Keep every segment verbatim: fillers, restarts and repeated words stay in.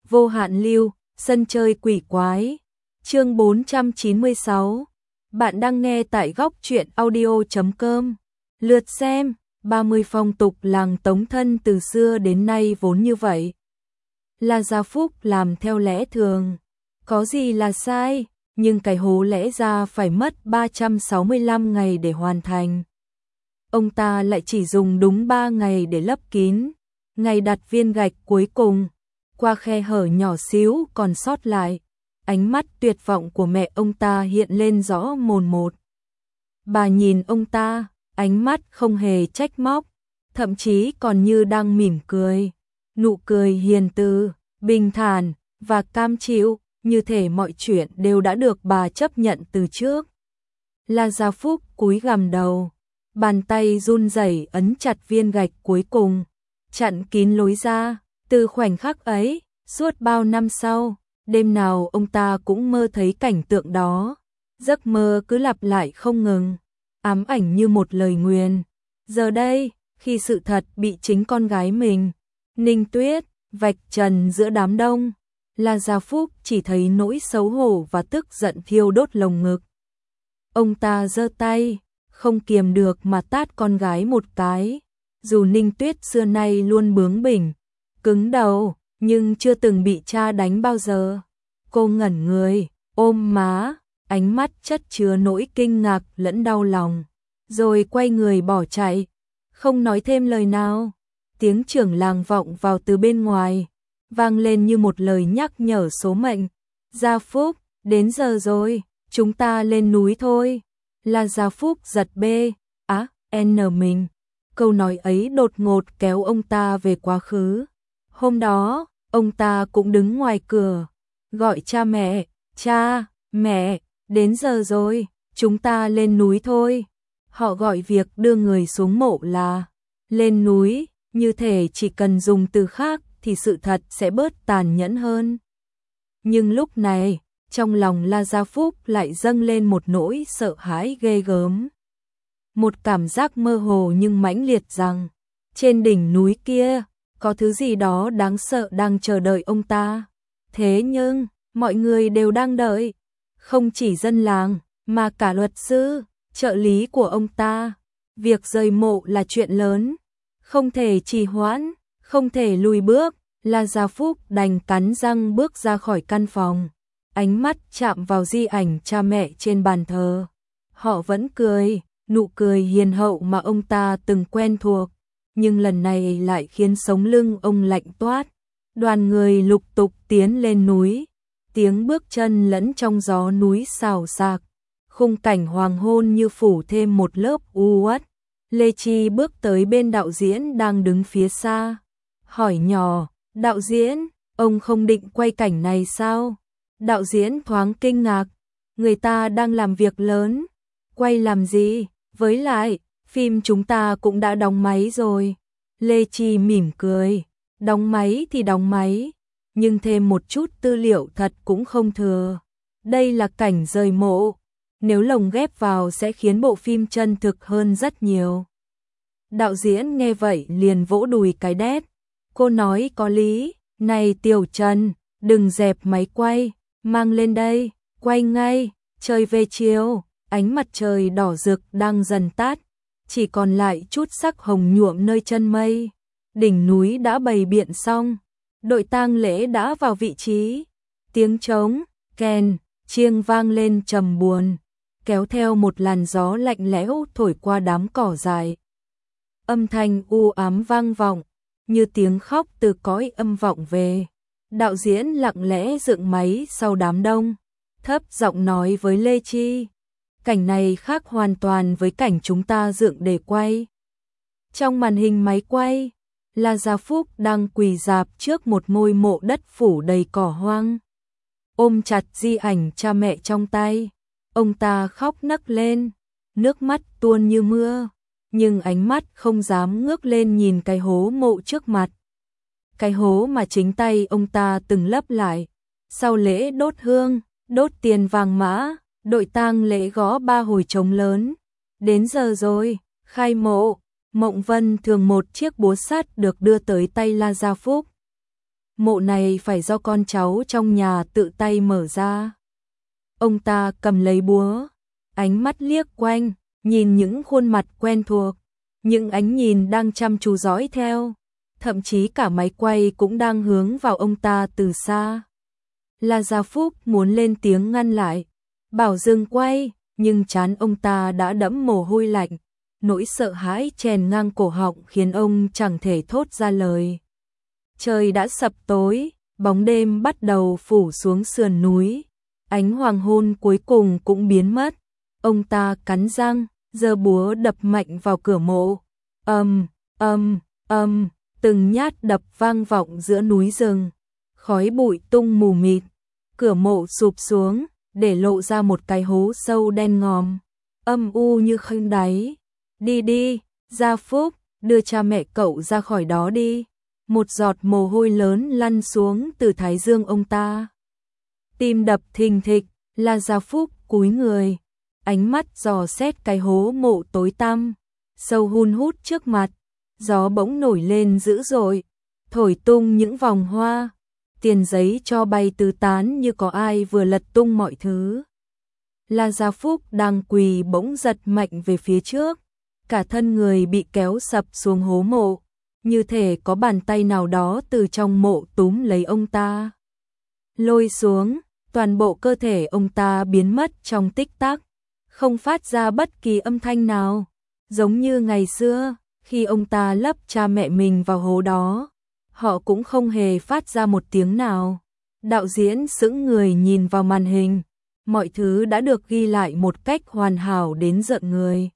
Vô hạn lưu, sân chơi quỷ quái. Chương bốn trăm chín mươi sáu. Bạn đang nghe tại góc truyện audio chấm com. Lượt xem, ba mươi phong tục làng Tống thân từ xưa đến nay vốn như vậy. Là gia phúc làm theo lẽ thường. Có gì là sai, nhưng cái hố lẽ ra phải mất ba trăm sáu mươi lăm ngày để hoàn thành. Ông ta lại chỉ dùng đúng ba ngày để lấp kín. Ngày đặt viên gạch cuối cùng, qua khe hở nhỏ xíu còn sót lại, ánh mắt tuyệt vọng của mẹ ông ta hiện lên rõ mồn một. Bà nhìn ông ta, ánh mắt không hề trách móc, thậm chí còn như đang mỉm cười. Nụ cười hiền từ, bình thản và cam chịu, như thể mọi chuyện đều đã được bà chấp nhận từ trước. La Gia Phúc cúi gằm đầu, bàn tay run rẩy ấn chặt viên gạch cuối cùng, chặn kín lối ra. Từ khoảnh khắc ấy, suốt bao năm sau, đêm nào ông ta cũng mơ thấy cảnh tượng đó. Giấc mơ cứ lặp lại không ngừng, ám ảnh như một lời nguyền. Giờ đây, khi sự thật bị chính con gái mình, Ninh Tuyết, vạch trần giữa đám đông, La Gia Phúc chỉ thấy nỗi xấu hổ và tức giận thiêu đốt lồng ngực. Ông ta giơ tay, không kiềm được mà tát con gái một cái. Dù Ninh Tuyết xưa nay luôn bướng bỉnh, cứng đầu, nhưng chưa từng bị cha đánh bao giờ. Cô ngẩn người, ôm má, ánh mắt chất chứa nỗi kinh ngạc lẫn đau lòng, rồi quay người bỏ chạy, không nói thêm lời nào. Tiếng trưởng làng vọng vào từ bên ngoài, vang lên như một lời nhắc nhở số mệnh. Gia Phúc, đến giờ rồi, chúng ta lên núi thôi. Là Gia Phúc giật bê, á, n mình. Câu nói ấy đột ngột kéo ông ta về quá khứ. Hôm đó, ông ta cũng đứng ngoài cửa, gọi cha mẹ, cha, mẹ, đến giờ rồi, chúng ta lên núi thôi. Họ gọi việc đưa người xuống mộ là lên núi, như thể chỉ cần dùng từ khác thì sự thật sẽ bớt tàn nhẫn hơn. Nhưng lúc này, trong lòng La Gia Phúc lại dâng lên một nỗi sợ hãi ghê gớm. Một cảm giác mơ hồ nhưng mãnh liệt rằng, trên đỉnh núi kia, có thứ gì đó đáng sợ đang chờ đợi ông ta. Thế nhưng, mọi người đều đang đợi, không chỉ dân làng, mà cả luật sư, trợ lý của ông ta. Việc rời mộ là chuyện lớn, không thể trì hoãn, không thể lùi bước. La Gia Phúc đành cắn răng bước ra khỏi căn phòng, ánh mắt chạm vào di ảnh cha mẹ trên bàn thờ. Họ vẫn cười, nụ cười hiền hậu mà ông ta từng quen thuộc, nhưng lần này lại khiến sống lưng ông lạnh toát. Đoàn người lục tục tiến lên núi, tiếng bước chân lẫn trong gió núi xào xạc, khung cảnh hoàng hôn như phủ thêm một lớp u uất. Lê Chi bước tới bên đạo diễn đang đứng phía xa, hỏi nhỏ, đạo diễn, ông không định quay cảnh này sao? Đạo diễn thoáng kinh ngạc, người ta đang làm việc lớn, quay làm gì? Với lại, phim chúng ta cũng đã đóng máy rồi. Lê Chi mỉm cười, đóng máy thì đóng máy, nhưng thêm một chút tư liệu thật cũng không thừa. Đây là cảnh rời mộ, nếu lồng ghép vào sẽ khiến bộ phim chân thực hơn rất nhiều. Đạo diễn nghe vậy liền vỗ đùi cái đét. Cô nói có lý, này Tiểu Trần, đừng dẹp máy quay, mang lên đây, quay ngay. Trời về chiều, ánh mặt trời đỏ rực đang dần tát, chỉ còn lại chút sắc hồng nhuộm nơi chân mây. Đỉnh núi đã bày biện xong, đội tang lễ đã vào vị trí. Tiếng trống, kèn, chiêng vang lên trầm buồn, kéo theo một làn gió lạnh lẽo thổi qua đám cỏ dại. Âm thanh u ám vang vọng, như tiếng khóc từ cõi âm vọng về. Đạo diễn lặng lẽ dựng máy sau đám đông, thấp giọng nói với Lê Chi, cảnh này khác hoàn toàn với cảnh chúng ta dựng để quay. Trong màn hình máy quay, La Gia Phúc đang quỳ rạp trước một ngôi mộ đất phủ đầy cỏ hoang, ôm chặt di ảnh cha mẹ trong tay. Ông ta khóc nấc lên, nước mắt tuôn như mưa, nhưng ánh mắt không dám ngước lên nhìn cái hố mộ trước mặt. Cái hố mà chính tay ông ta từng lấp lại. Sau lễ đốt hương, đốt tiền vàng mã, đội tang lễ gõ ba hồi trống lớn. Đến giờ rồi, khai mộ. Mộng Vân thường một chiếc búa sắt được đưa tới tay La Gia Phúc. mộ này phải do con cháu trong nhà tự tay mở ra. Ông ta cầm lấy búa, ánh mắt liếc quanh, nhìn những khuôn mặt quen thuộc, những ánh nhìn đang chăm chú dõi theo, thậm chí cả máy quay cũng đang hướng vào ông ta từ xa. La Gia Phúc muốn lên tiếng ngăn lại, bảo dừng quay, nhưng trán ông ta đã đẫm mồ hôi lạnh, nỗi sợ hãi chèn ngang cổ họng khiến ông chẳng thể thốt ra lời. Trời đã sập tối, bóng đêm bắt đầu phủ xuống sườn núi, ánh hoàng hôn cuối cùng cũng biến mất. Ông ta cắn răng, giơ búa đập mạnh vào cửa mộ. Ầm, ầm, ầm, từng nhát đập vang vọng giữa núi rừng, khói bụi tung mù mịt, cửa mộ sụp xuống, để lộ ra một cái hố sâu đen ngòm, âm u như khe đáy. Đi đi, Gia Phúc, đưa cha mẹ cậu ra khỏi đó đi. Một giọt mồ hôi lớn lăn xuống từ thái dương ông ta. Tim đập thình thịch, La Gia Phúc cúi người, ánh mắt dò xét cái hố mộ tối tăm, sâu hun hút trước mặt. Gió bỗng nổi lên dữ dội, thổi tung những vòng hoa, tiền giấy cho bay tứ tán như có ai vừa lật tung mọi thứ. La Gia Phúc đang quỳ bỗng giật mạnh về phía trước, cả thân người bị kéo sập xuống hố mộ, như thể có bàn tay nào đó từ trong mộ túm lấy ông ta, lôi xuống. Toàn bộ cơ thể ông ta biến mất trong tích tắc, không phát ra bất kỳ âm thanh nào, giống như ngày xưa, khi ông ta lấp cha mẹ mình vào hố đó, họ cũng không hề phát ra một tiếng nào. Đạo diễn sững người nhìn vào màn hình, mọi thứ đã được ghi lại một cách hoàn hảo đến rợn người.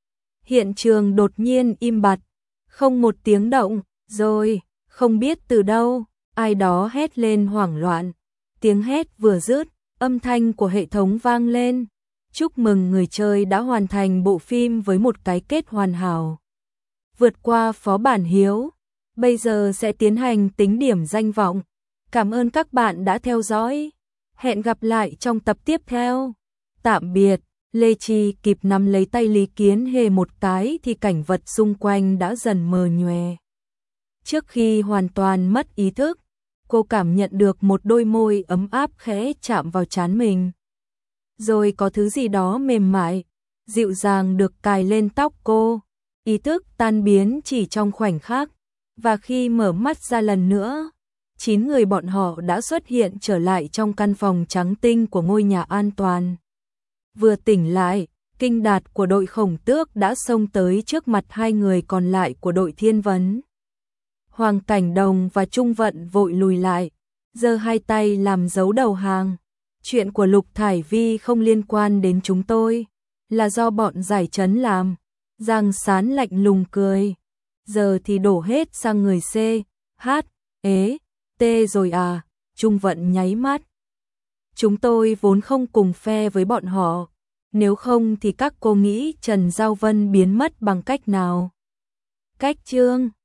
Hiện trường đột nhiên im bặt, không một tiếng động, rồi, không biết từ đâu, ai đó hét lên hoảng loạn. Tiếng hét vừa dứt, âm thanh của hệ thống vang lên. Chúc mừng người chơi đã hoàn thành bộ phim với một cái kết hoàn hảo. Vượt qua phó bản hiếu, bây giờ sẽ tiến hành tính điểm danh vọng. Cảm ơn các bạn đã theo dõi. Hẹn gặp lại trong tập tiếp theo. Tạm biệt. Lê Chi kịp nắm lấy tay Lý Kiến Hề một cái thì cảnh vật xung quanh đã dần mờ nhòe. Trước khi hoàn toàn mất ý thức, cô cảm nhận được một đôi môi ấm áp khẽ chạm vào trán mình. Rồi có thứ gì đó mềm mại, dịu dàng được cài lên tóc cô. Ý thức tan biến chỉ trong khoảnh khắc, và khi mở mắt ra lần nữa, chín người bọn họ đã xuất hiện trở lại trong căn phòng trắng tinh của ngôi nhà an toàn. Vừa tỉnh lại, kinh đạt của đội Khổng Tước đã xông tới trước mặt hai người còn lại của đội Thiên Vấn. Hoàng Cảnh Đồng và Trung Vận vội lùi lại, giơ hai tay làm dấu đầu hàng. Chuyện của Lục Thải Vi không liên quan đến chúng tôi, là do bọn giải trấn làm. Giang Sán lạnh lùng cười. Giờ thì đổ hết sang người C, H, ế, T rồi à, Trung Vận nháy mắt. Chúng tôi vốn không cùng phe với bọn họ, nếu không thì các cô nghĩ Trần Giao Vân biến mất bằng cách nào? Cách chương